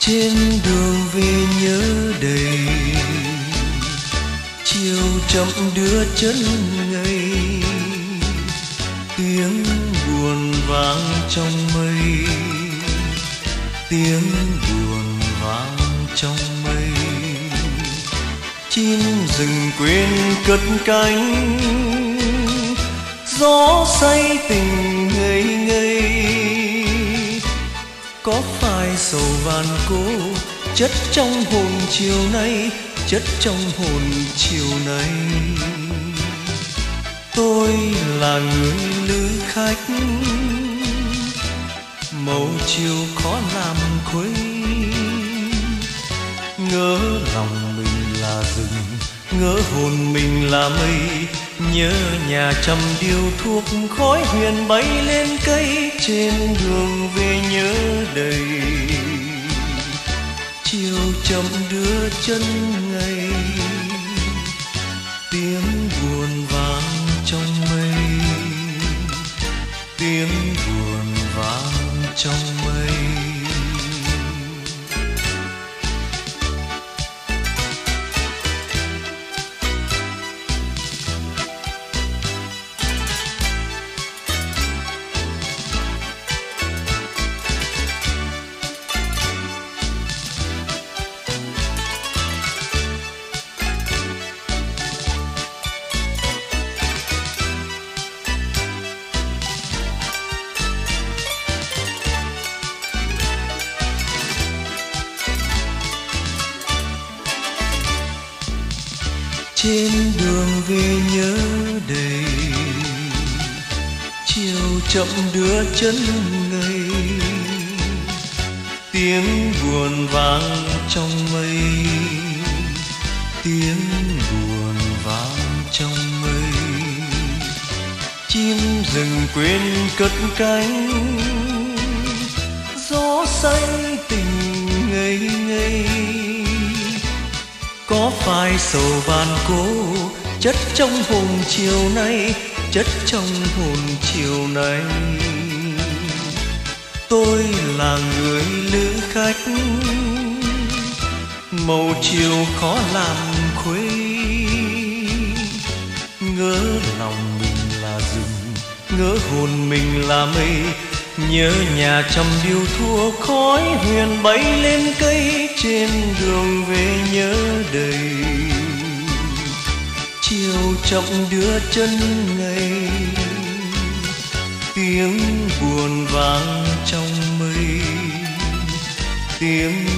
Trên đường về nhớ đầy, chiều chậm đưa chân ngây, tiếng buồn vang trong mây, tiếng buồn vang trong mây. Chim rừng quên cất cánh, gió say tình ngây ngây. Có phải sầu vàn cố chất trong hồn chiều nay, chất trong hồn chiều nay. Tôi là người lữ khách, màu chiều khó làm khuấy. Ngỡ lòng mình là rừng, ngỡ hồn mình là mây. Nhớ nhà trăm điếu thuốc khói huyền bay lên cây. Trên đường về nhớ đầy, chiều chậm đưa chân ngây, tiếng buồn vang trong mây, tiếng buồn vang trong mây. Trên đường về nhớ đầy, chiều chậm đưa chân ngây, tiếng buồn vang trong mây, tiếng buồn vang trong mây. Chim rừng quên cất cánh, gió say tình ngây ngây. Có phải sầu vàn cố chất trong hồn chiều nay, chất trong hồn chiều nay. Tôi là người lữ khách, màu chiều khó làm khuấy. Ngỡ lòng mình là rừng, ngỡ hồn mình là mây. Nhớ nhà trăm điếu thuốc khói huyền bay lên cây. Trên đường về nhớ đầy, chiều chậm đưa chân ngây, tiếng buồn vang trong mây, tiếng